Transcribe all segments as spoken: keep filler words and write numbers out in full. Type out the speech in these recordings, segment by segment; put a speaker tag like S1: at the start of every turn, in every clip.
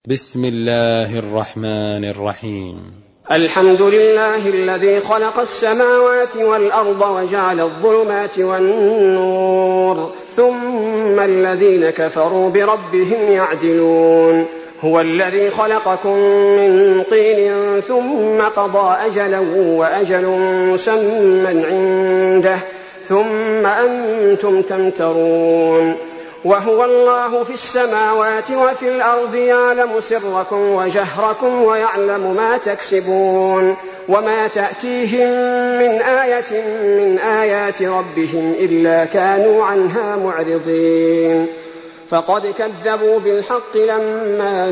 S1: بسم الله الرحمن الرحيم.
S2: الحمد لله الذي خلق السماوات والأرض وجعل الظلمات والنور ثم الذين كفروا بربهم يعدلون. هو الذي خلقكم من طين ثم قضى أجلا وأجل مسمى عنده ثم أنتم تمترون. وهو الله في السماوات وفي الأرض يعلم سركم وجهركم ويعلم ما تكسبون وما تأتيهم من آية من آيات ربهم إلا كانوا عنها معرضين. فقد كذبوا بالحق لما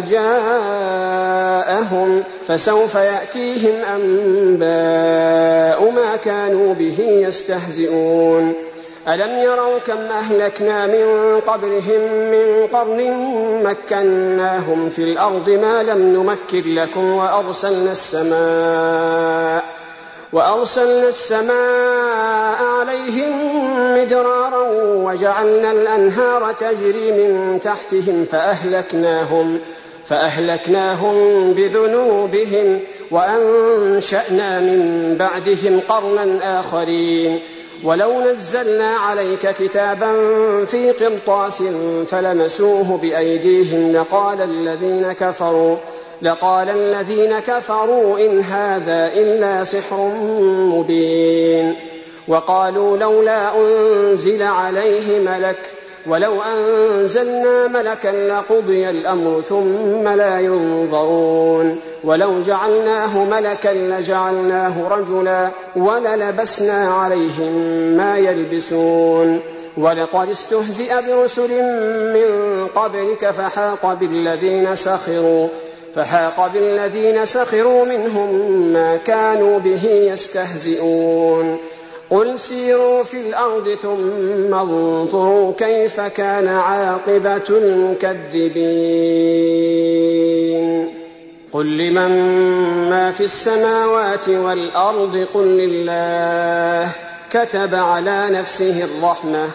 S2: جاءهم فسوف يأتيهم أنباء ما كانوا به يستهزئون. ألم يروا كم أهلكنا من قبلهم من قرن مكناهم في الأرض ما لم نمكن لكم وأرسلنا السماء وأرسلنا السماء عليهم مدرارا وجعلنا الأنهار تجري من تحتهم فأهلكناهم فأهلكناهم بذنوبهم وأنشأنا من بعدهم قرنا آخرين. ولو نزلنا عليك كتابا في قرطاس فلمسوه بأيديهم لقال الذين كفروا لقال الذين كفروا إن هذا إلا سحر مبين. وقالوا لولا أنزل عليه ملك ولو أنزلنا ملكا لقضي الأمر ثم لا ينظرون. ولو جعلناه ملكا لجعلناه رجلا وللبسنا عليهم ما يلبسون. ولقد استهزئ برسل من قبلك فحاق بالذين سخروا فحاق بالذين سخروا منهم ما كانوا به يستهزئون. قل سيروا في الأرض ثم انظروا كيف كان عاقبة المكذبين. قل لمن ما في السماوات والأرض قل لله كتب على نفسه الرحمة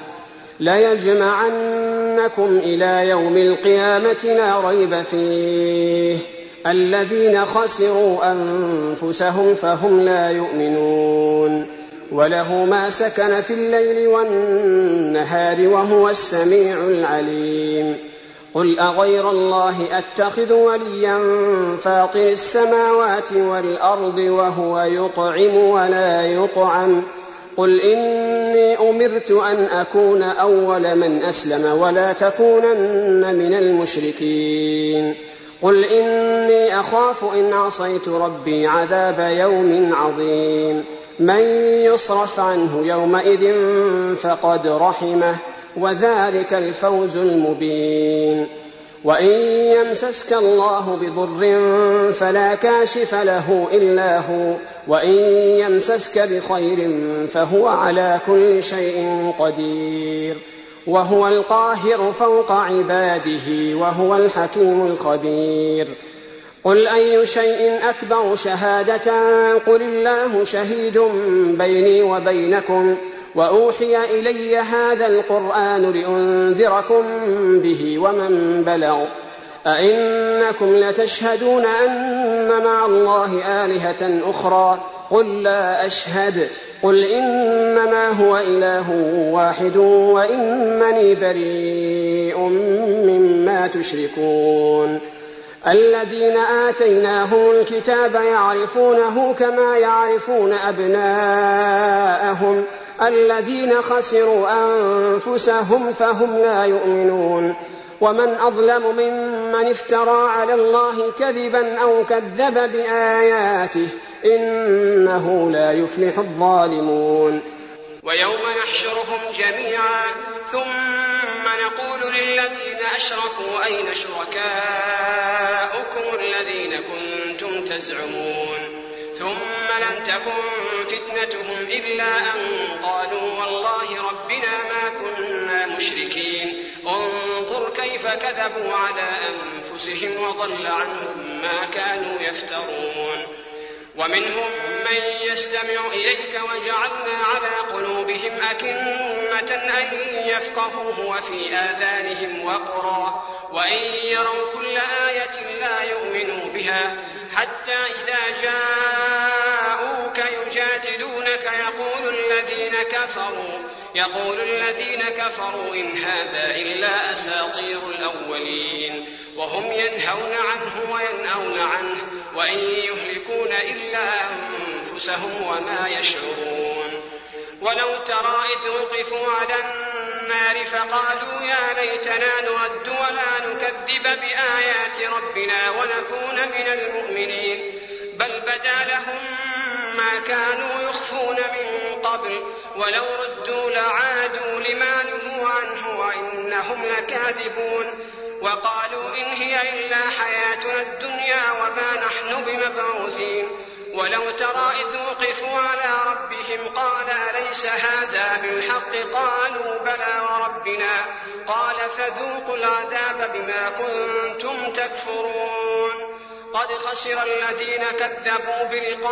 S2: ليجمعنكم إلى يوم القيامة لا ريب فيه الذين خسروا أنفسهم فهم لا يؤمنون. وله ما سكن في الليل والنهار وهو السميع العليم. قل أغير الله أتخذ وليا فاطر السماوات والأرض وهو يطعم ولا يطعم قل إني أمرت أن أكون أول من أسلم ولا تكونن من المشركين. قل إني أخاف إن عصيت ربي عذاب يوم عظيم. من يصرف عنه يومئذ فقد رحمه وذلك الفوز المبين. وإن يمسسك الله بضر فلا كاشف له إلا هو وإن يمسسك بخير فهو على كل شيء قدير وهو القاهر فوق عباده وهو الحكيم الخبير. قل أي شيء أكبر شهادة قل الله شهيد بيني وبينكم وأوحي إلي هذا القرآن لأنذركم به ومن بلغ أئنكم لتشهدون أن مع الله آلهة أخرى قل لا أشهد قل إنما هو إله واحد وإنني بريء مما تشركون. الذين آتيناهم الكتاب يعرفونه كما يعرفون أبناءهم الذين خسروا أنفسهم فهم لا يؤمنون. ومن أظلم ممن افترى على الله كذبا أو كذب بآياته إنه لا يفلح الظالمون. ويوم نحشرهم جميعا ثم نقول للذين أشركوا أين شركاؤكم الذين كنتم تزعمون ثم لم تكن فتنتهم إلا أن قالوا والله ربنا ما كنا مشركين. انظر كيف كذبوا على أنفسهم وضل عنهم ما كانوا يفترون. ومنهم من يستمع إليك وجعلنا على قلوبهم أكنة أن يفقهوه وفي آذانهم وقرا وإن يروا كل آية لا فيها حتى إذا جاءوك يجادلونك يقول الذين كفروا يقول الذين كفروا إن هذا إلا أساطير الأولين وهم ينهون عنه وينأون عنه وإن يهلكون إلا أنفسهم وما يشعرون. ولو ترى إذ وقفوا على النار فقالوا يا ليتنا نرد ولا نكذب بآيات ربنا ونكون من المؤمنين بل بدا لهم ما كانوا يخفون من قبل ولو ردوا لعادوا لما نهوا عنه وإنهم لكاذبون. وقالوا إن هي إلا حياتنا الدنيا وما نحن بمبعوثين. ولو ترى إذ وقفوا على ربهم قال أليس هذا بالحق قالوا بلى وربنا قال فذوقوا العذاب بما كنتم تكفرون. قد خسر الذين كذبوا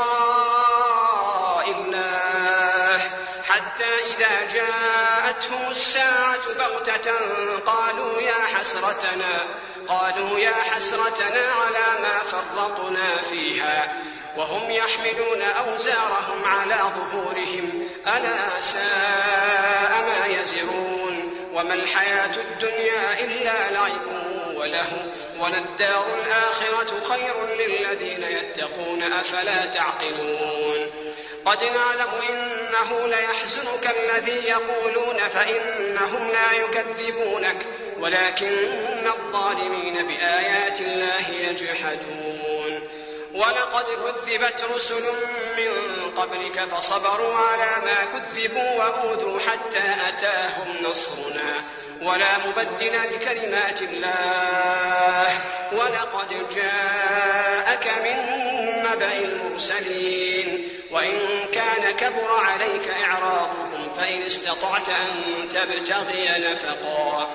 S2: بلقاء الله حتى إذا جاءتهم الساعة بغتة قالوا يا حسرتنا قالوا يا حسرتنا على ما فرطنا فيها وهم يحملون أوزارهم على ظهورهم ألا ساء ما يزرون. وما الحياة الدنيا إلا لعب وله وللدار الآخرة خير للذين يتقون أفلا تعقلون. قد نعلم إنه ليحزنك الذي يقولون فإنهم لا يكذبونك ولكن الظالمين بآيات الله يجحدون. ولقد كذبت رسل من قبلك فصبروا على ما كذبوا وأوذوا حتى أتاهم نصرنا ولا مبدل لكلمات الله ولقد جاءك من نبأ المرسلين. وإن كان كبر عليك إعراضهم فإن استطعت أن تبتغي نفقا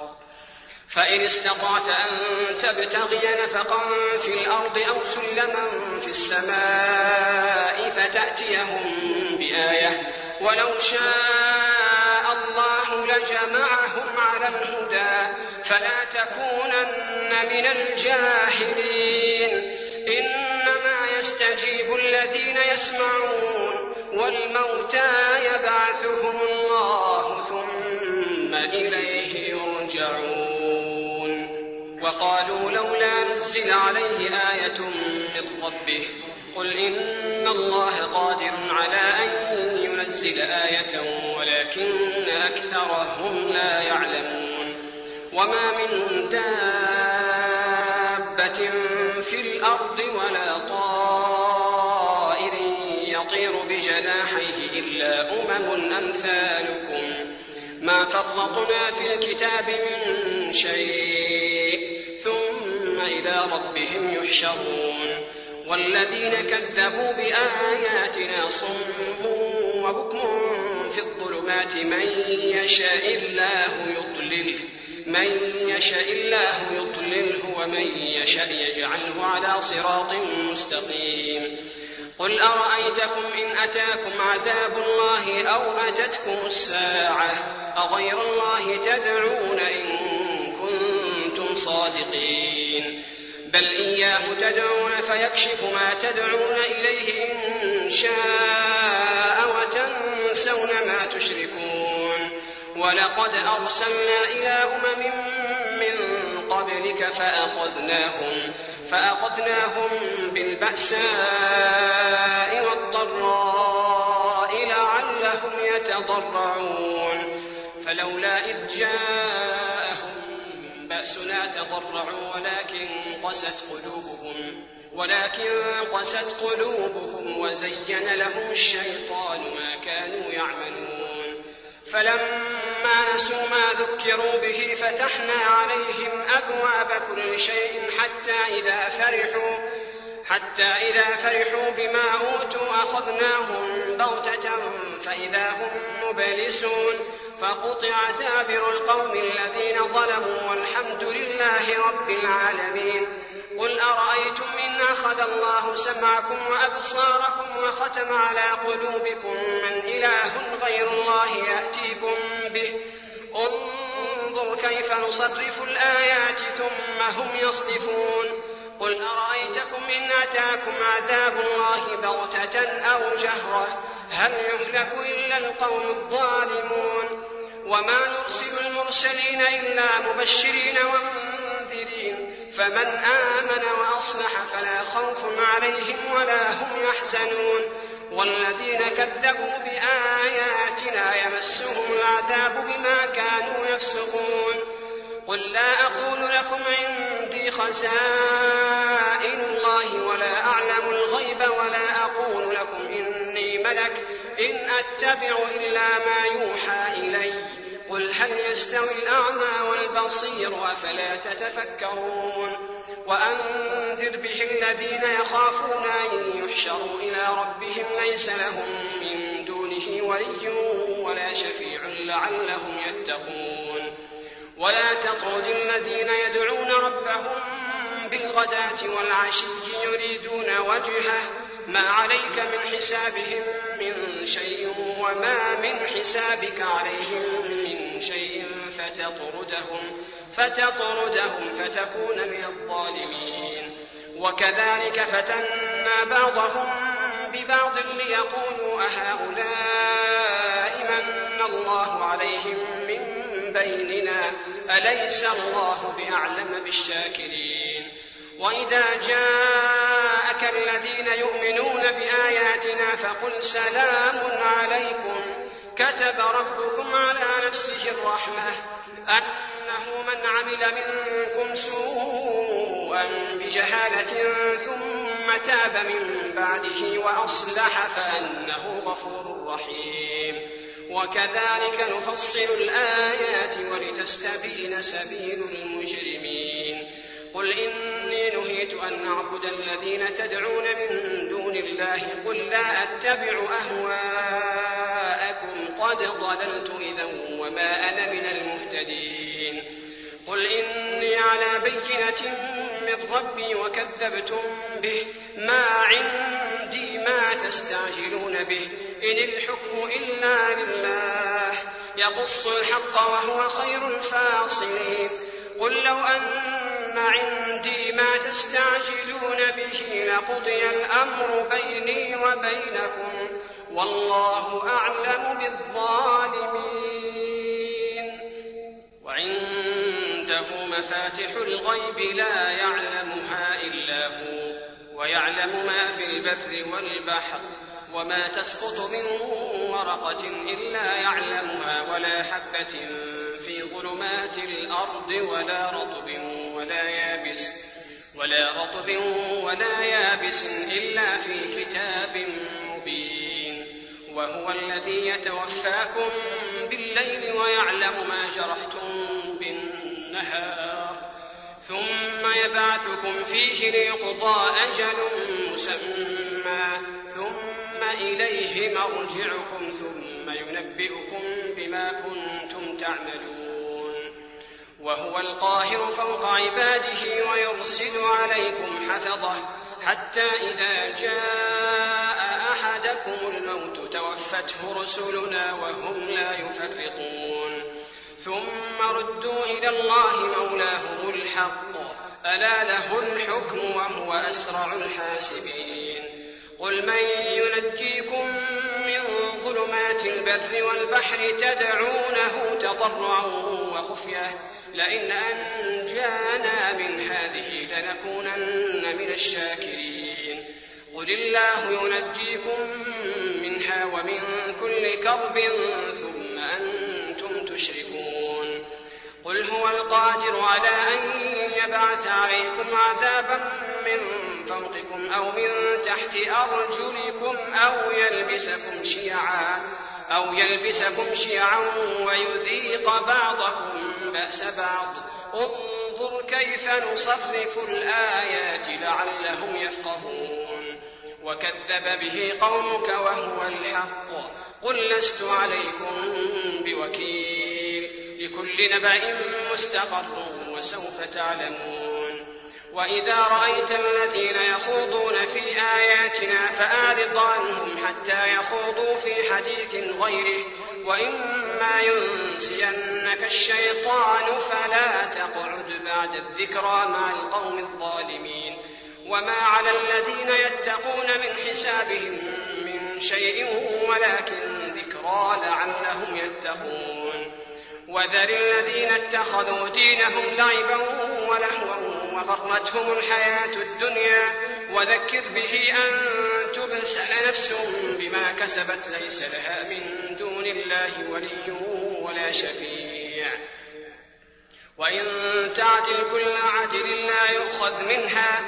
S2: فإن استطعت أن تبتغي نفقا في الأرض أو سلما في السماء فتأتيهم بآية ولو شاء الله لجمعهم على الهدى فلا تكونن من الجاهلين. إنما يستجيب الذين يسمعون والموتى يبعثهم الله ثم إليه يرجعون. وقالوا لولا نزل عليه آية من ربه قل إن الله قادر على أن ينزل آية ولكن أكثرهم لا يعلمون. وما من دابة في الأرض ولا طائر يطير بجناحيه إلا أمم أمثالكم ما فرطنا في الكتاب من شيء ثم إلى ربهم يحشرون. والذين كذبوا بآياتنا صم وبكم في الظلمات من يشاء الله يضلله من يشاء الله يضلله ومن يشاء يجعله على صراط مستقيم. قل أرأيتكم إن أتاكم عذاب الله أو أتتكم الساعة أغير الله تدعون إن كنتم صادقين بل إياه تدعون فيكشف ما تدعون إليه إن شاء وتنسون ما تشركون. ولقد أرسلنا إلى أمم من قبلك فأخذناهم فأخذناهم بالبأساء والضراء لعلهم يتضرعون فلولا إذ جاءهم بأسنا تضرعوا ولكن قست قلوبهم ولكن قست قلوبهم وزين لهم الشيطان ما كانوا يعملون. فلما نسوا ما ذكروا به فتحنا عليهم أبواب كل شيء حتى إذا فرحوا حتى إذا فرحوا بما أوتوا أخذناهم بغتة فإذا هم مبلسون فقطع دابر القوم الذين ظلموا والحمد لله رب العالمين. قل أرأيتم إن أخذ الله سمعكم وأبصاركم وختم على قلوبكم من إله غير الله يأتيكم به انظر كيف نصرف الآيات ثم هم يصدفون. قل أرأيتكم ربكم إن أتاكم عذاب الله بغتة أو جهرة هل يهلك إلا القوم الظالمون وما نرسل المرسلين إلا مبشرين ومنذرين فمن آمن وأصلح فلا خوف عليهم ولا هم يحزنون والذين كذبوا بآياتنا يمسهم العذاب بما كانوا يفسقون قل لا أقول لكم عندي خزائن الله ولا أعلم الغيب ولا أقول لكم إني ملك إن أتبع إلا ما يوحى إلي قل هل يستوي الأعمى والبصير أفلا تتفكرون وأنذر به الذين يخافون أن يحشروا إلى ربهم ليس لهم من دونه ولي ولا شفيع لعلهم يتقون ولا تطرد الذين يدعون ربهم بالغداة والعشي يريدون وجهه ما عليك من حسابهم من شيء وما من حسابك عليهم من شيء فتطردهم, فتطردهم فتكون من الظالمين وكذلك فتنا بعضهم ببعض ليقولوا أهؤلاء من الله عليهم من بيننا أليس الله بأعلم بالشاكرين وإذا جاءك الذين يؤمنون بآياتنا فقل سلام عليكم كتب ربكم على نفسه الرحمة أنه من عمل منكم سوءا بجهالة ثم تاب من بعده وأصلح فأنه غفور رحيم وكذلك نفصل الآيات ولتستبين سبيل المجرمين قل إني نهيت أن أعبد الذين تدعون من دون الله قل لا أتبع أهواءكم قد ضللت إذا وما أنا من المهتدين قل إني على بينة من ربي وكذبتم به ما عندي ما تستعجلون به إن الحكم إلا لله يقص الحق وهو خير الفاصلين قل لو أن عندي ما تستعجلون به لقضي الأمر بيني وبينكم والله أعلم بالظالمين وعنده مفاتح الغيب لا يعلمها إلا هو ويعلم ما في البر والبحر وما تسقط من ورقة إلا يعلمها ولا حبة في ظلمات الأرض ولا رطب ولا يابس ولا رطب ولا يابس إلا في كتاب مبين وهو الذي يتوفاكم بالليل ويعلم ما جرحتم بالنهار ثم يبعثكم فيه ليقضى أجل مسمى ثم إليه مرجعكم ثم ينبئكم بما كنتم تعملون وهو القاهر فوق عباده ويرسل عليكم حفظه حتى إذا جاء أحدكم الموت توفته رسلنا وهم لا يفرطون ثم ردوا إلى الله مولاهم الحق ألا له الحكم وهو أسرع الحاسبين قل من ينجيكم من ظلمات البر والبحر تدعونه تضرعا وخفية لئن أنجانا من هذه لنكونن من الشاكرين قل الله ينجيكم منها ومن كل كرب ثم أنتم تشركون قل هو القادر على أن يبعث عليكم عذابا من فوقكم أو من تحت أرجلكم أو يلبسكم شيعا أو يلبسكم شيعا ويذيق بعضكم بأس بعض انظر كيف نصرف الآيات لعلهم يفقهون وكذب به قومك وهو الحق قل لست عليكم بوكيل لكل نبأ مستقر وسوف تعلمون وإذا رأيت الذين يخوضون في آياتنا فأعرض عنهم حتى يخوضوا في حديث غيره وإما ينسينك الشيطان فلا تقعد بعد الذكرى مع القوم الظالمين وما على الذين يتقون من حسابهم من شيء ولكن ذكرى لعلهم يتقون. وذر الذين اتخذوا دينهم لعبا ولهوا وغرتهم الحياة الدنيا وذكر به أن تبسل نفس بما كسبت ليس لها من دون الله ولي ولا شفيع. وإن تعدل كل عدل لا يؤخذ منها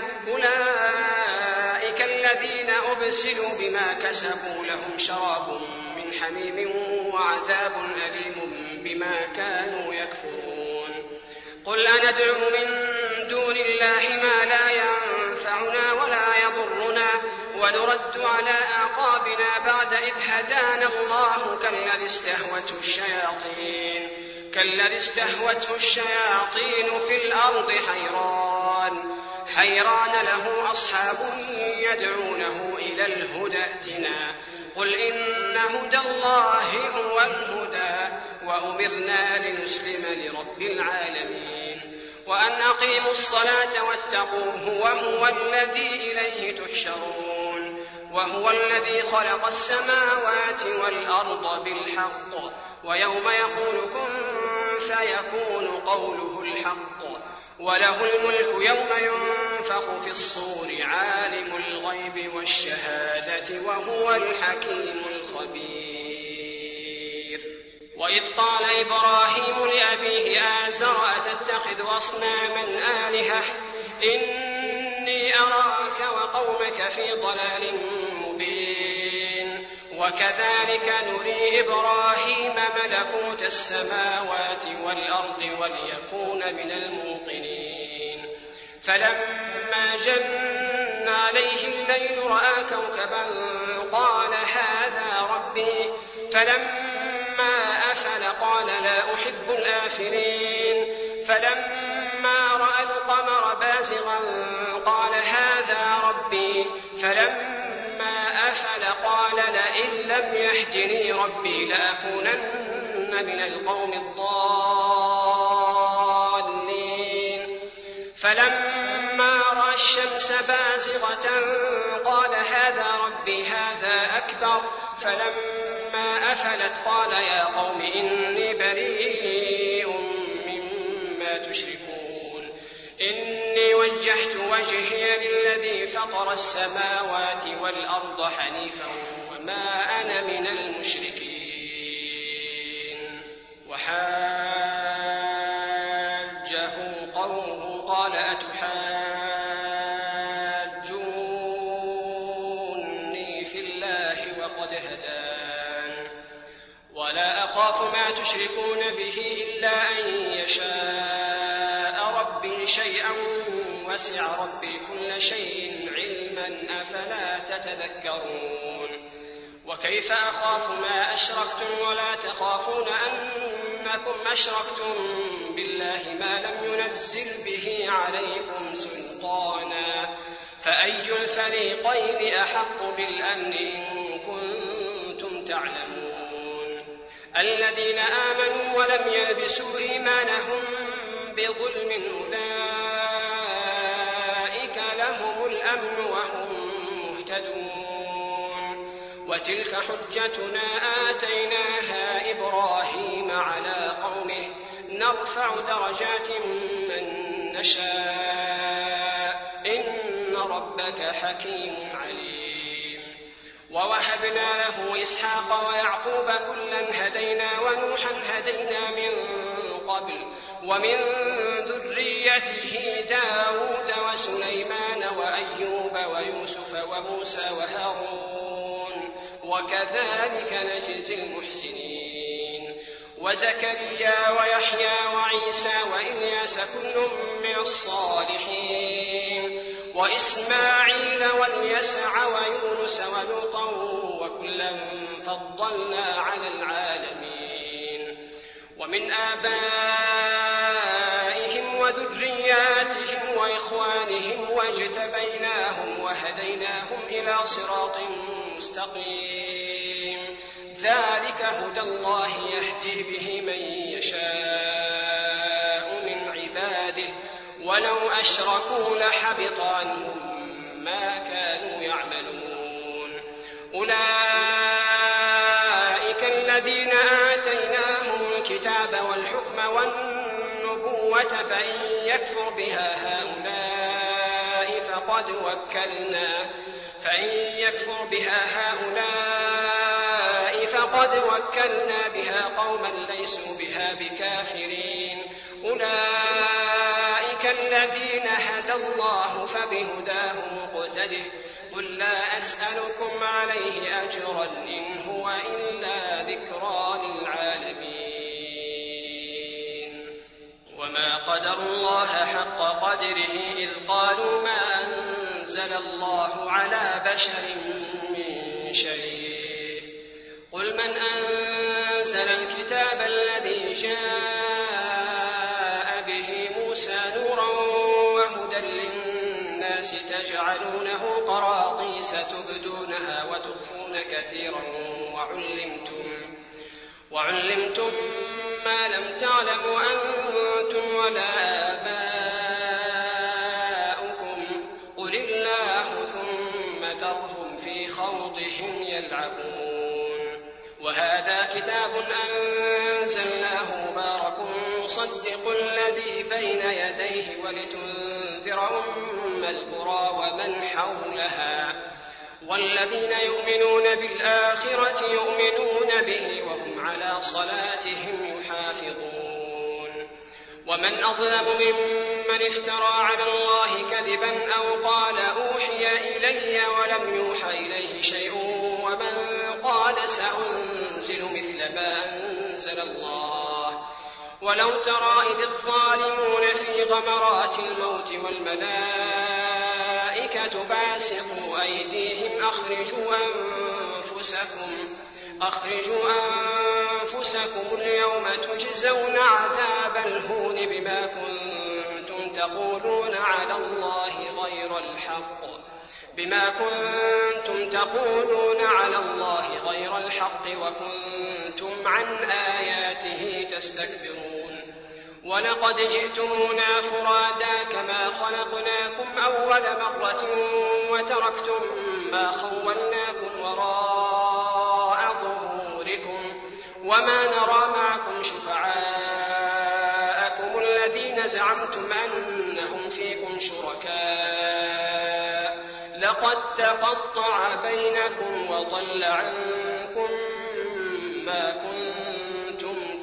S2: أولئك الذين أبسلوا بما كسبوا لهم شراب من حميم وعذاب أليم بما كانوا يكفرون. قل أندعو من دون الله ما لا ينفعنا ولا يضرنا ونرد على أعقابنا بعد إذ هدانا الله كالذي استهوته الشياطين كالذي استهوته الشياطين في الأرض حيران حيران له أصحاب يدعونه إلى الهدى ائتنا. قل إن هدى الله هو الهدى وأمرنا لنسلم لرب العالمين وأن أقيموا الصلاة واتقوه وهو الذي إليه تحشرون. وهو الذي خلق السماوات والأرض بالحق ويوم يقول كن فيكون قوله الحق وله الملك يوم ينفخ في الصور عالم الغيب والشهادة وهو الحكيم الخبير. وإذ قال إبراهيم لأبيه آزر أتتخذ أصناما آلهة إني أراك وقومك في ضلال مبين. وكذلك نري إبراهيم ملكوت السماوات والأرض وليكون من الموقنين. فلما جن عليه الليل رأى كوكبا قال هذا ربي فلما أفل قال لا أحب الآفلين. فلما رأى القمر بازغا قال هذا ربي فلما أفل قال لئن لم يهدني ربي لأكونن من القوم الضالين. فلما رأى الشمس بازغة قال هذا ربي هذا أكبر. فلما أفلت قال يا قوم إني بريء مما تشركون إني وجهت وجهي للذي فطر السماوات والأرض حنيفا وما أنا من المشركين. وحاجه قومه قال أتحاجوني في الله وقد هدان ولا أخاف ما تشركون به إلا أن يشاء ربي شيئا وسع ربي كل شيء علما أفلا تتذكرون. وكيف أخاف ما أشركتم ولا تخافون أنكم أشركتم بالله ما لم ينزل به عليكم سلطانا فأي الفريقين أحق بالأمن إن كنتم تعلمون. الذين آمنوا ولم يلبسوا إيمانهم بظلم أولئك لهم الأمن وهم مهتدون. وتلك حجتنا آتيناها إبراهيم على قومه نرفع درجات من نشاء إن ربك حكيم عليم. ووهبنا له إسحاق ويعقوب كلا هدينا ونوحا هدينا من قبل ومن ذريته داود وسليمان وأيوب ويوسف وموسى وهارون وكذلك نجزي المحسنين. وزكريا ويحيى وعيسى وإلياس كل من الصالحين وإسماعيل واليسع ويونس ولوطا وكلا فضلنا على العالمين. ومن آبائهم وذرياتهم وإخوانهم واجتبيناهم وهديناهم إلى صراط مستقيم. ذلك هدى الله يهدي به من يشاء من عباده ولو أشركوا لحبط عنهم ما كانوا يعملون. أولئك الذين آتيناهم الكتاب والحكم والنبوة فإن يكفر بها هؤلاء فقد وكلنا فإن يكفر بها هؤلاء فقد وكلنا بها قوما ليسوا بها بكافرين. أولئك الذين هدى الله فبهداه مقتده. قل لا أسألكم عليه أجرا إن هو إلا ذكرى للعالمين. وما قدروا الله حق قدره إذ قالوا ما أنزل الله على بشر من شيء. قل من أنزل الكتاب الذي جاء به موسى نورا وهدى للناس تجعلونه قراطيس تبدونها وتخفون كثيرا وعلمتم, وعلمتم ما لم تعلموا أنتم ولا آباؤكم قل الله ثم ذرهم في خوضهم يلعبون. وهذا كتاب أنزلناه مبارك مصدق الذي بين يديه ولتنذر أم القرى ومن حولها والذين يؤمنون بالآخرة يؤمنون به وهم على صلاتهم يحافظون. ومن أظلم ممن افترى على الله كذبا أو قال أوحي إلي ولم يوحى إليه شيء ومن قال سأنزل مثل ما أنزل الله. ولو ترى إذ الظالمون في غمرات الموت والملائكة باسطوا أيديهم أخرجوا أنفسكم أخرجوا أنفسكم اليوم تجزون عذاب الهون بما كنتم تقولون على الله غير الحق بما كنتم تقولون على الله غير الحق وكنتم عن آياته تستكبرون. ولقد جئتمونا فرادا كما خلقناكم أول مرة وتركتم ما خولناكم وراء ظهوركم وما نرى معكم شفعاءكم الذين زعمتم أنهم فيكم شركاء لقد تقطع بينكم وضل عنكم ما كنتم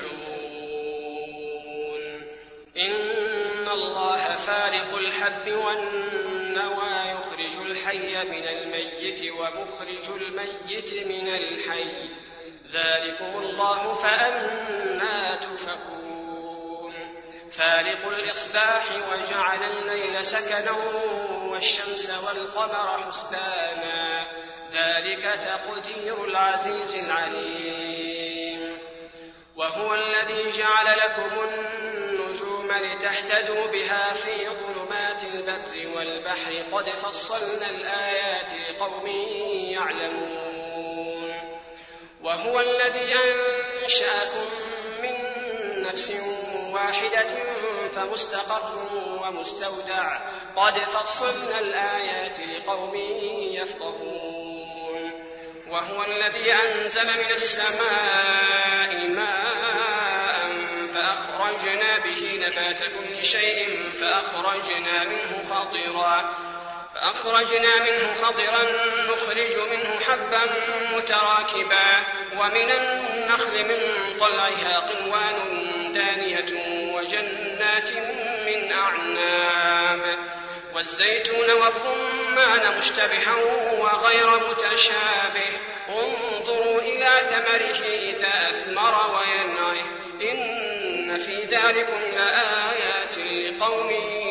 S2: تزعمون. إن الله فارق الحب والنوى يخرج الحي من الميت ومخرج الميت من الحي ذلكم الله فأنى تؤفكون. فالق الإصباح وجعل الليل سكنا والشمس والقمر حسبانا ذلك تقدير العزيز العليم. وهو الذي جعل لكم النجوم لتهتدوا بها في ظلمات البر والبحر قد فصلنا الآيات لقوم يعلمون. وهو الذي أنشأكم من نفس واحدة فمستقر ومستودع قد فصلنا الآيات لقوم يفقهون. وهو الذي أنزل من السماء ماء فأخرجنا به نبات كل شيء فأخرجنا منه خضرا فأخرجنا منه خضرا نخرج منه حبا متراكبا ومن النخل من طلعها قنوان دانية وجنات من أعناب والزيتون والرمان مشتبها وغير متشابه انظروا إلى ثمره إذا أثمر وينعه إن في ذلكم لآيات لقوم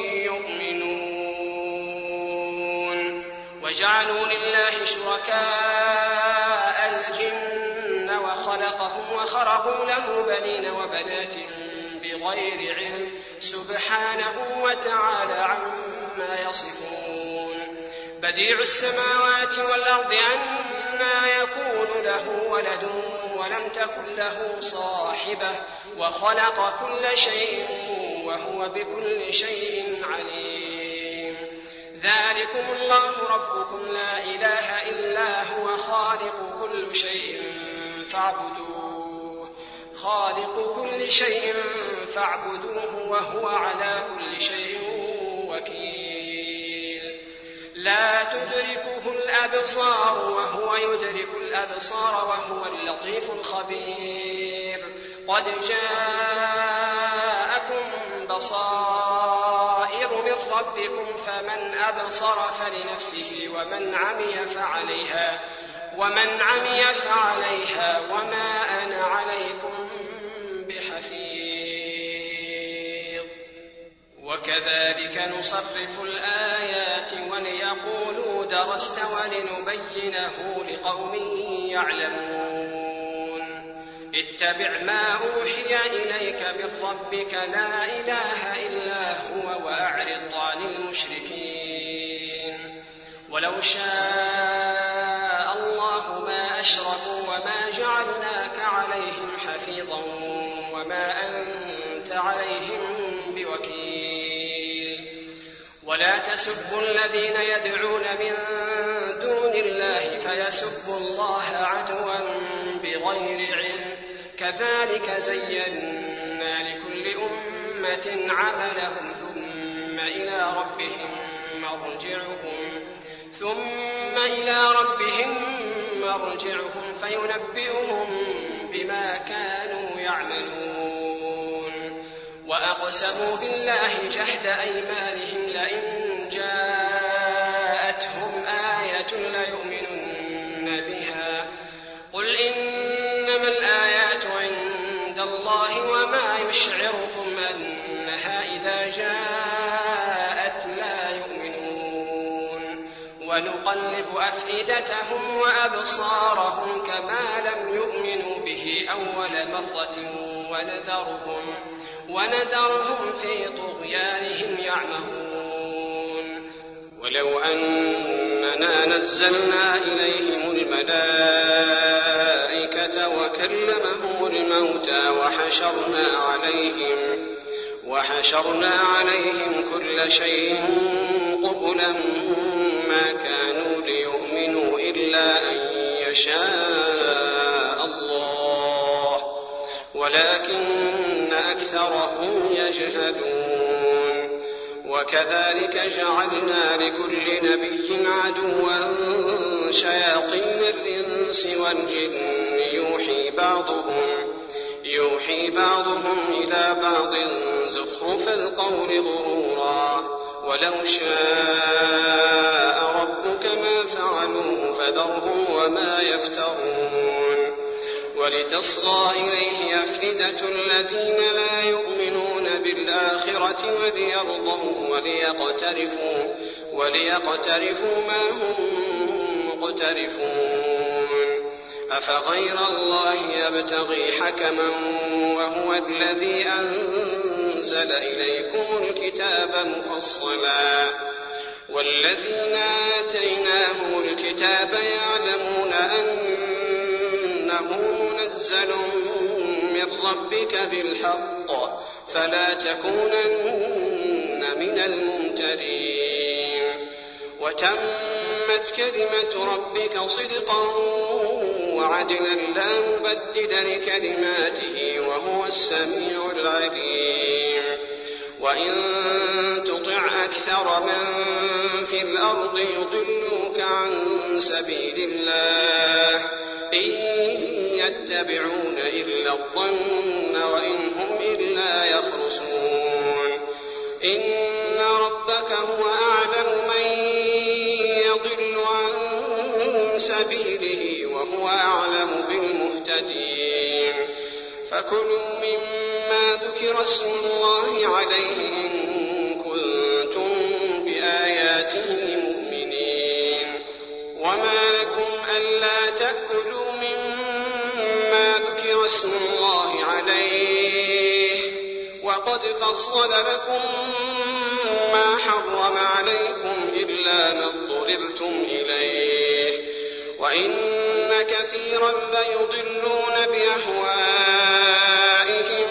S2: يؤمنون. وجعلوا لله شركاء الجن وخلقهم وخرقوا له بنين وبنات بغير علم سبحانه وتعالى عما يصفون. بديع السماوات والأرض أنى يكون له ولد ولم تكن له صاحبة وخلق كل شيء وهو بكل شيء عليم. ذلكم الله ربكم لا إله إلا هو خالق كل شيء فاعبدوه خالق كل شيء فاعبدوه وهو على كل شيء وكيل لا تدركه الأبصار وهو يدرك الأبصار وهو اللطيف الخبير قد جاءكم بصائر من ربكم فمن أبصر فلنفسه ومن عمي فعليها ومن عمي فعليها وما أنا عليكم بحفيظ وكذلك نصرف الآيات وليقولوا درست ولنبينه لقوم يعلمون اتبع ما أوحي إليك من ربك لا إله إلا هو وأعرض عن المشركين ولو شاء الله ما أشركوا وما جعلناك عليهم حفيظا وما أنت عليهم بوكيل ولا تسبوا الذين يدعون من دون الله فيسبوا الله عدوا بغير علم كذلك زينا لكل أمة عملهم ثم إلى ربهم مرجعهم ثم إلى ربهم مرجعهم فينبئهم بما كانوا يعملون وأقسموا بالله جهد أيمانهم لئن جاءتهم آية ليؤمنن بها قل إنما الآيات عند الله وما يشعركم أنها إذا جاءت لا يؤمنون ونقلب أفئدتهم وأبصارهم كما لم يؤمنوا به أول مرة ونذرهم, ونذرهم في طغيانهم يعمهون ولو أننا نزلنا إليهم الملائكة وكلمهم الموتى وحشرنا عليهم, وحشرنا عليهم كل شيء قبلا ما كانوا ليؤمنوا إلا أن يشاء الله ولكن أكثرهم يجهلون وكذلك جعلنا لكل نبي عدوا شياطين الإنس والجن يوحي بعضهم, يوحي بعضهم إلى بعض زخرف القول غرورا ولو شاء ربك ما فعلوه فذرهم وما يفترون ولتصغى إليه أفئدة الذين لا يؤمنون بالآخرة وليرضوا وليقترفوا, وليقترفوا ما هم مقترفون أفغير الله يبتغي حكما وهو الذي أنزل إليكم الكتاب مفصلا والذين آتيناهم الكتاب يعلمون أنه منزل من ربك بالحق فلا تكونن من الممترين وتمت كلمة ربك صدقا وعدلا لا مبدل لكلماته وهو السميع العليم وإن تطع أكثر من في الأرض يضلوك عن سبيل الله إن يتبعون إلا الظن وإن هم إلا يخرصون إن ربك هو أعلم من يضل عن سبيله وهو أعلم بالمهتدين فكلوا مما ذكر اسم الله عليه إن كنتم بآياته مؤمنين وما لكم ألا تأكلوا مما ذكر اسم الله عليه وقد فصل لكم ما حرم عليكم إلا ما اضطررتم إليه وإن كثيرا ليضلون بأهوائهم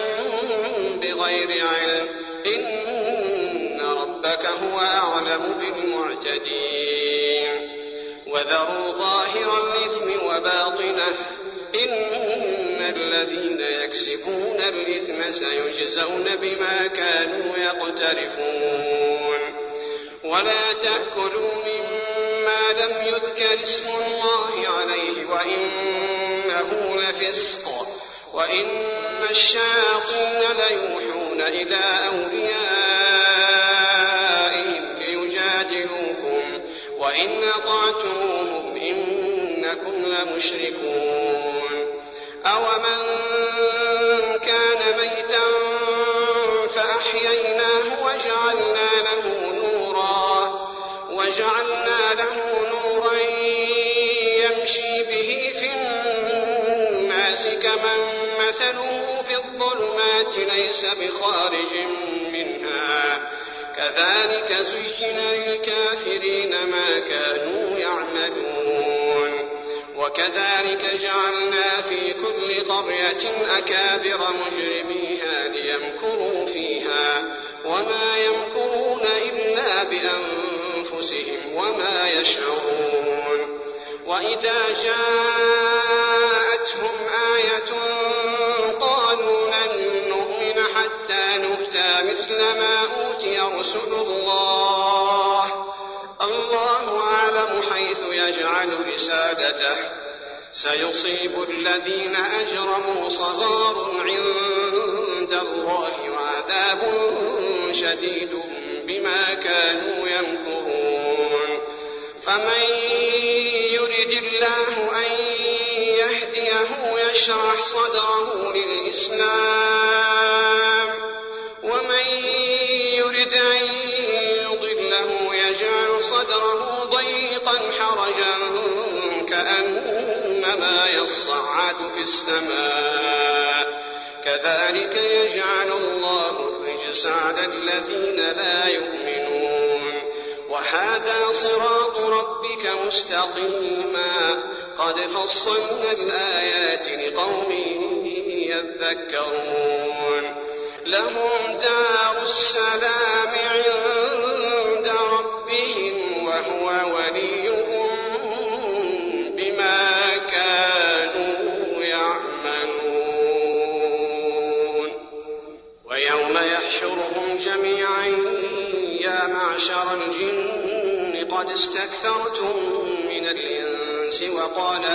S2: بغير علم إن ربك هو أعلم بالمعتدين المعتدين وذروا ظاهر الإثم وباطنه إن الذين يكسبون الإثم سيجزون بما كانوا يقترفون ولا تأكلوا مما لم يذكر اسم الله عليه وإنه لفسق وإن الشياطين ليوحون إلى أوليائهم ليجادلوكم وإن أطعتموهم إنكم لمشركون أومن كان ميتا فأحييناه وجعلنا له نورا وجعلنا له نورا يمشي به في الناس كمن مثله في الظلمات ليس بخارج منها كذلك زين للكافرين ما كانوا يعملون وكذلك جعلنا في كل قرية أكابر مجرميها ليمكروا فيها وما يمكرون إلا بأنفسهم وما يشعرون وإذا جاءتهم آية قالوا لن نؤمن حتى نؤتى مثل ما أوتي رسل الله الله أعلم حيث يجعل رسالته سيصيب الذين أجرموا صغار عند الله وعذاب شديد بما كانوا يمكرون فمن يرد الله أن يهديه يشرح صدره للإسلام ومن يرد أن يضله يجعل صدره ضيقا حرجا كأنما يصعد في السماء كذلك يجعل الله الرجس على الذين لا يؤمنون وهذا صراط ربك مستقيما قد فصلنا الآيات لقوم يذكرون لهم دار السلام عند ربهم وهو وليهم بما كانوا يعملون ويوم يحشرهم جميعا يا معشر الجن قد استكثرتم من الإنس وقال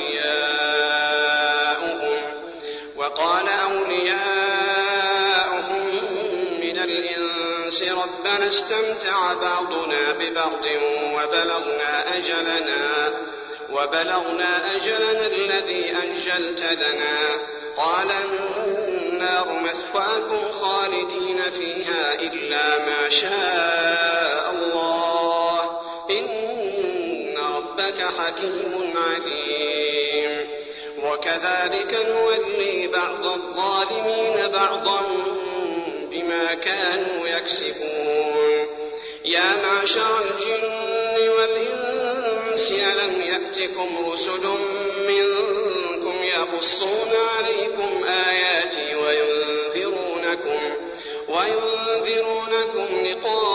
S2: أولياؤهم وقال أولياؤهم من الإنس ربنا استمتع بعضنا ببعض وبلغنا أجلنا وبلغنا أجلنا الذي أجلت لنا قال النار مثواكم خالدين فيها إلا ما شاء الله إن ربك حكيم عليم وكذلك نولي بعض الظالمين بعضا بما كانوا يكسبون يا معشر الجن والإنس ألم يأتكم رسل منكم يقصون عليكم آياتي وينذرونكم وينذرونكم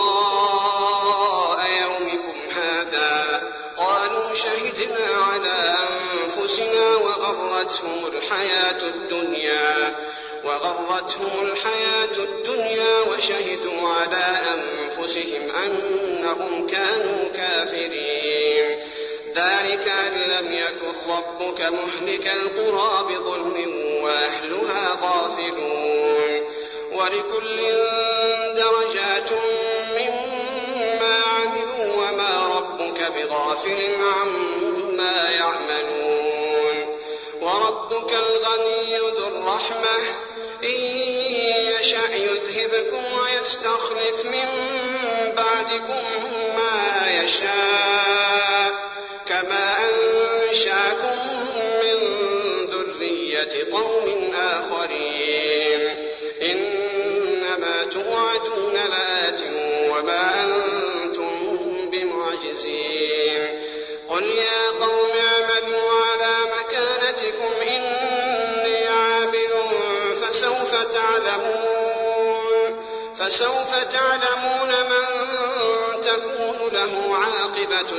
S2: لقاء يومكم هذا قالوا شهدنا على أنفسنا وغرتهم الحياة الدنيا وغرتهم الحياة الدنيا وشهدوا على أنفسهم أنهم كانوا كافرين ذلك أن لم يكن ربك مهلك القرى بظلم وأهلها غافلون ولكل درجات مما عملوا وما ربك بغافل عما يعملون وربك الغني ذو الرحمة إن يشأ يذهبكم ويستخلف من بعدكم ما يشاء كما أنشاكم من ذرية قوم آخرين إنما توعدون لآت وما أنتم بمعجزين قل يا قوم اعملوا على مكانتكم إني عامل فسوف تعلمون فسوف تعلمون من تكون له عاقبة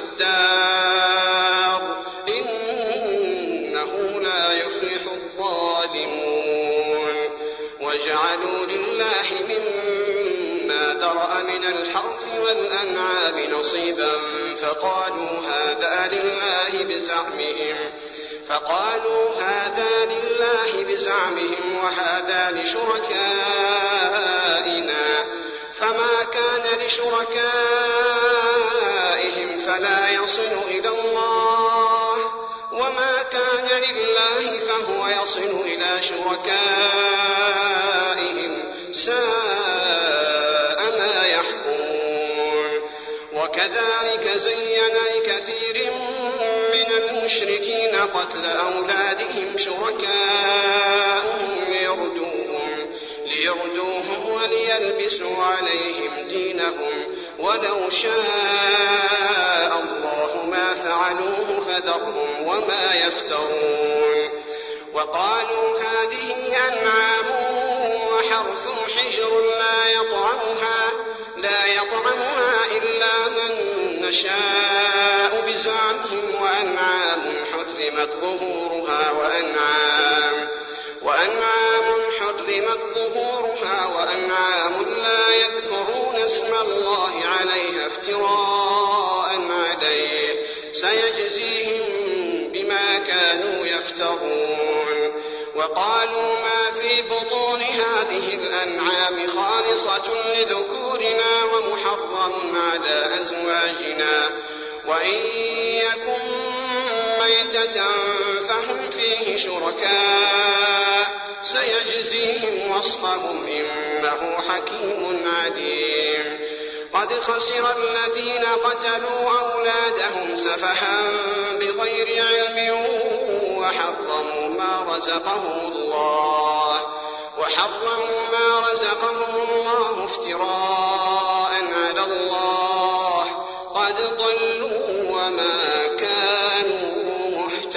S2: الدار إنه لا يفلح الظالمون. وجعلوا لله مما ذرأ من الحرث والأنعام نصيبا فقالوا هذا لله بزعمهم فقالوا هذا لله بزعمهم وهذا لشركائنا فما كان لشركائهم فلا يصل إلى الله وما كان لله فهو يصل إلى شركائهم ساء ما يحكمون. وكذلك زين لكثير من المشركين قتل أولادهم شركاءهم ليردوهم, ليردوهم وليلبسوا عليهم دينهم ولو شاء الله ما فعلوه فذرهم وما يفترون. وقالوا هذه أنعام وحرث حجر لا يطعمها, لا يطعمها إلا من نشاء بزعمهم وأنعام حرمت ظهورها وأنعام, وأنعام حرمت ظهورها وأنعام لا يذكرون اسم الله عليها افتراء عليه سيجزيهم بما كانوا يفترون. وقالوا ما في بطون هذه الأنعام خالصة لذكورنا ومحرم على أزواجنا وإن يكن ميتة فهم فيه شركاء سيجزيهم وصفهم إنه حكيم عليم. قد خسر الذين قتلوا أولادهم سفها بغير علم وحرموا ما رزقهم الله وحرموا ما رزقهم الله افتراء على الله قد ضلوا وما كانوا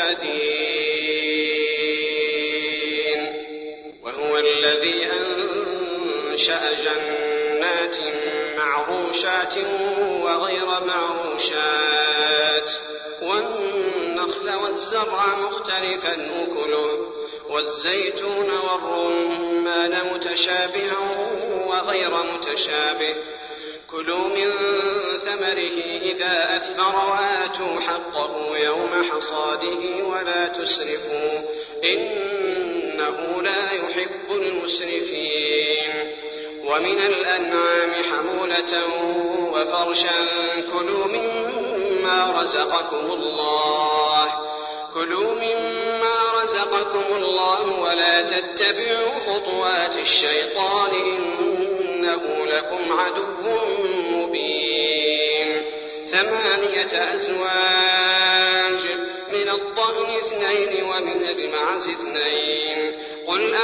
S2: مهتدين. وهو الذي أنشأ جنات معروشات وغير معروشات والنخل والزرع مختلفا أكله والزيتون والرمان متشابها وغير متشابه كلوا من ثمره إذا أثمر وآتوا حقه يوم حصاده ولا تسرفوا إنه لا يحب المسرفين. ومن الأنعام حمولة وفرشا كلوا مما رزقكم الله كلوا مما رزقكم الله ولا تتبعوا خطوات الشيطان إنه لكم عدو مبين. ثمانية أزواج من الضأن اثنين ومن المعز اثنين قل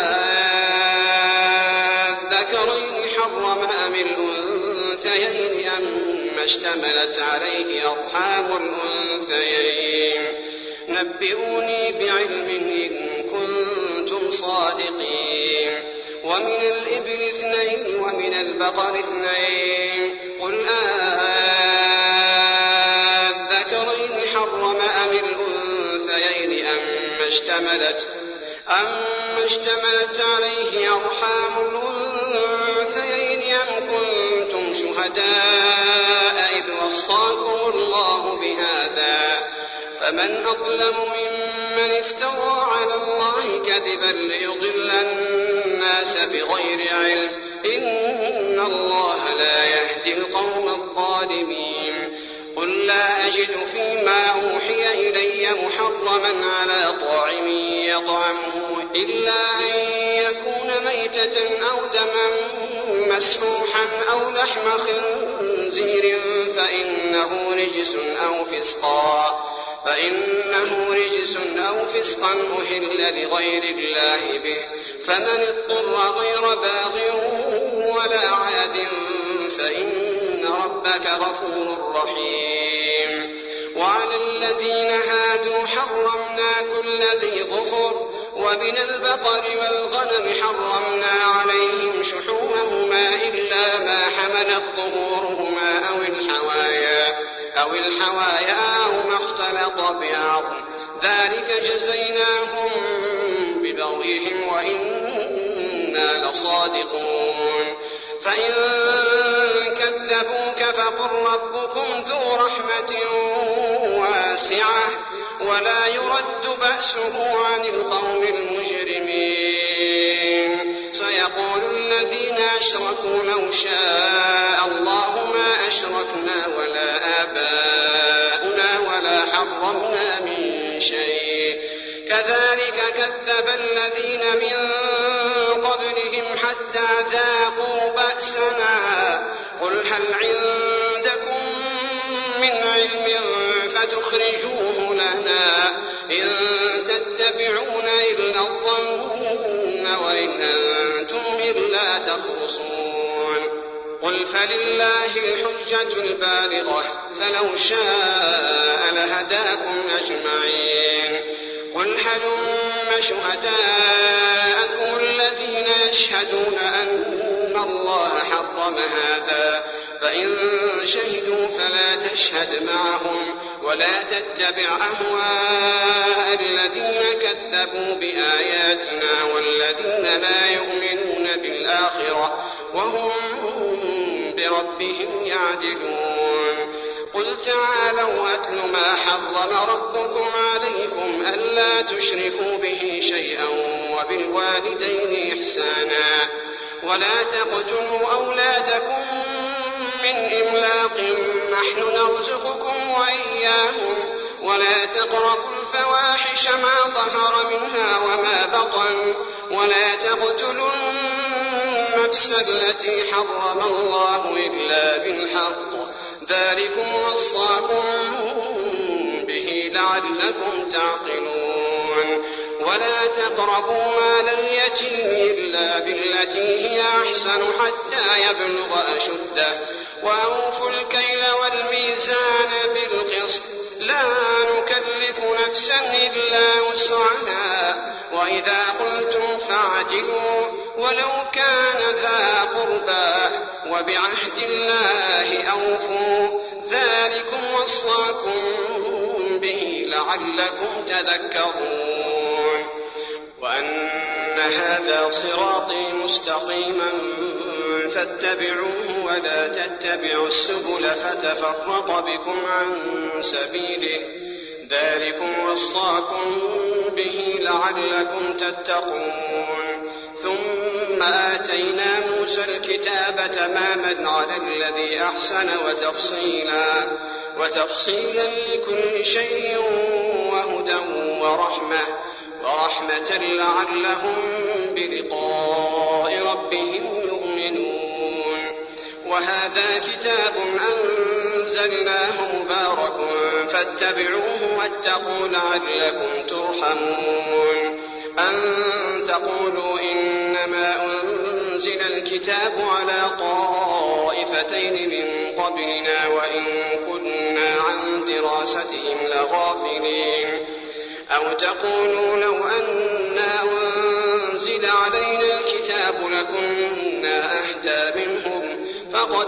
S2: آذكرين حرم أم الأنثيين أم اشتملت عليه أرحام الأنثيين نبئوني بعلم إن كنتم صادقين. ومن الإبل اثنين ومن البقر اثنين قل آذكرين حرم أم الأنثيين أم اشتملت أم اشتملت عليه أرحام الأنثيين أم كنتم شهداء إذ وصاكم الله بهذا فمن أظلم ممن افترى على الله كذبا ليضل الناس بغير علم إن الله لا يهدي القوم الظالمين. قل لا أجد فيما أوحي إلي محرما على طاعم يطعمه إلا أن يكون ميتة أو دما مسفوحا أو لحم خنزير فإنه رجس أو فسقا فإنه رجس أو فسقا أهل لغير الله به فمن اضطر غير باغ ولا عاد فإن ربك غفور رحيم. وعلى الذين هادوا حرمنا كل ذي ظفر ومن البقر والغنم حرمنا عليهم شحومهما إلا ما حملت ظهورهما أو الحوايا أو الحوايا أو ما اختلط بعظم ذلك جزيناهم ببغيهم وإنا لصادقون فإن كذبوك فقل ربكم ذو رحمة واسعة ولا يرد بأسه عن القوم المجرمين سيقول الذين أشركوا لو شاء الله ما أشركنا ولا آباؤنا ولا حرمنا من شيء كذلك كذب الذين من قبلهم حتى ذاقوا بأسنا قل هل عندكم من علم فتخرجوه لنا إن تتبعون إلا الظن وإن أنتم إلا تخرصون قل فلله الحجة البالغة فلو شاء لهداكم أجمعين قل هلم شهداءكم الذين يشهدون أن الله حرم هذا فإن شهدوا فلا تشهد معهم ولا تتبع أهواء الذين كذبوا بآياتنا والذين لا يؤمنون بالآخرة وهم بربهم يعدلون قل تعالوا أتل ما حرم ربكم عليكم ألا تشركوا به شيئا وبالوالدين إحسانا ولا تقتلوا أولادكم من إملاق نحن نرزقكم وإياهم ولا تقربوا الفواحش ما ظهر منها وما بطن ولا تقتلوا النفس التي حرم الله إلا بالحق ذلكم وصاكم به لعلكم تعقلون ولا تقربوا مال اليتيم إلا بالتي هي أحسن حتى يبلغ أشده وأوفوا الكيل والميزان بالقسط لا نكلف نفسا إلا وسعها وإذا قلتم فاعدلوا ولو كان ذا قربى وبعهد الله أوفوا ذلكم وصاكم به لعلكم تذكرون وأن هذا صراطي مستقيما فاتبعوه ولا تتبعوا السبل فتفرق بكم عن سبيله ذلكم وصاكم به لعلكم تتقون ثم آتينا موسى الكتاب تماما على الذي أحسن وتفصيلا وتفصيلا لكل شيء وهدى ورحمة ورحمة لعلهم بلقاء ربهم يؤمنون وهذا كتاب أنزلناه مبارك فاتبعوه واتقوا لعلكم ترحمون أن تقولوا إنما أنزل الكتاب على طائفتين من قبلنا وإن كنا عن دراستهم لغافلين أو تقولوا لو أنا أنزل علينا الكتاب لكنا أهدى منهم فقد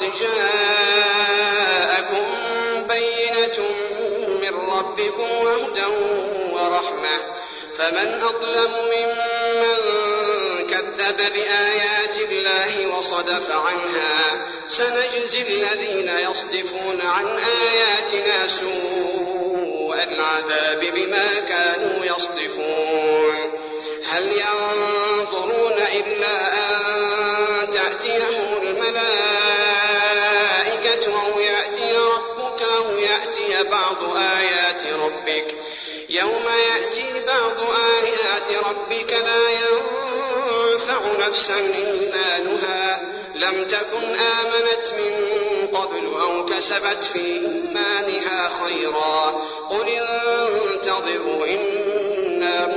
S2: جاءكم بينة من ربكم وهدى ورحمة فمن أظلم ممن كذب بآيات الله وصدف عنها سنجزي الذين يصدفون عن آياتنا سوء العذاب بما كانوا يصدفون هل ينظرون إلا أن تأتيهم الملائكة أو يأتي ربك أو يأتي بعض آيات ربك يوم يأتي بعض آيات ربك لا ينفع نفسا إيمانها لم تكن آمنت من قبل أو كسبت في إيمانها خيرا قل انتظروا إنا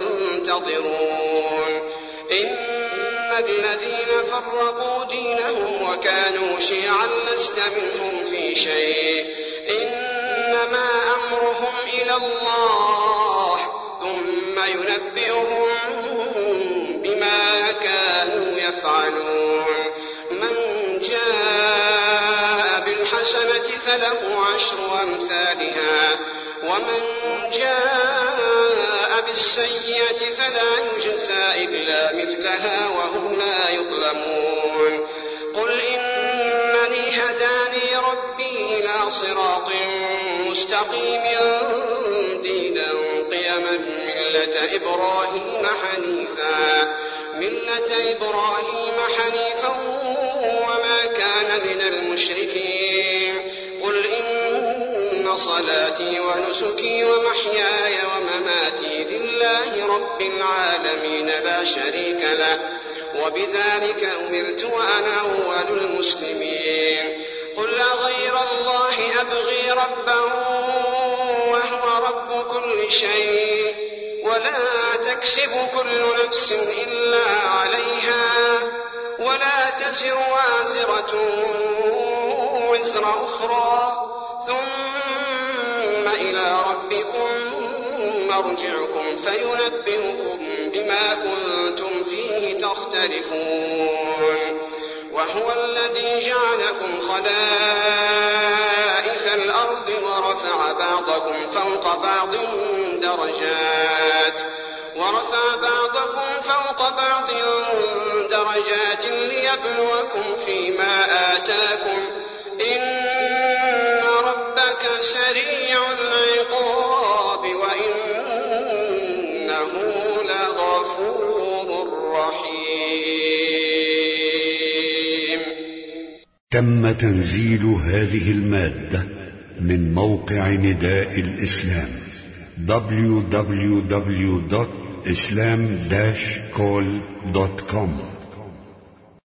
S2: منتظرون إن الذين فرقوا دينهم وكانوا شيعا لست منهم في شيء إنما أمرهم إلى الله ثم ينبئهم بما كانوا يفعلون. من جاء بالحسنة فله عشر أمثالها ومن جاء بالسيئة فلا يجزى إلا مثلها وهم لا يظلمون. قل إنني هداني ربي إلى صراط مستقيم دينا قيما ملة إبراهيم حنيفا ملة إبراهيم حنيفا وما كان من المشركين. قل إن صلاتي ونسكي ومحياي ومماتي لله رب العالمين لا شريك له وبذلك أمرت وأنا أول المسلمين. قل أغير الله أبغي ربا وهو رب كل شيء ولا تكسب كل نفس إلا عليها ولا تزر وازرة وزر أخرى ثم إلى ربكم مرجعكم فينبئكم بما كنتم فيه تختلفون. وهو الذي جعلكم خلائف الأرض ورفع بعضكم فوق بعض درجات ورفع بعضكم فوق بعض درجات ليبلوكم فيما آتاكم إن ربك سريع العقاب وإنه لغفور رحيم.
S3: تم تنزيل هذه المادة من موقع نداء الإسلام دبليو دبليو دبليو دوت إسلام داش كول دوت كوم.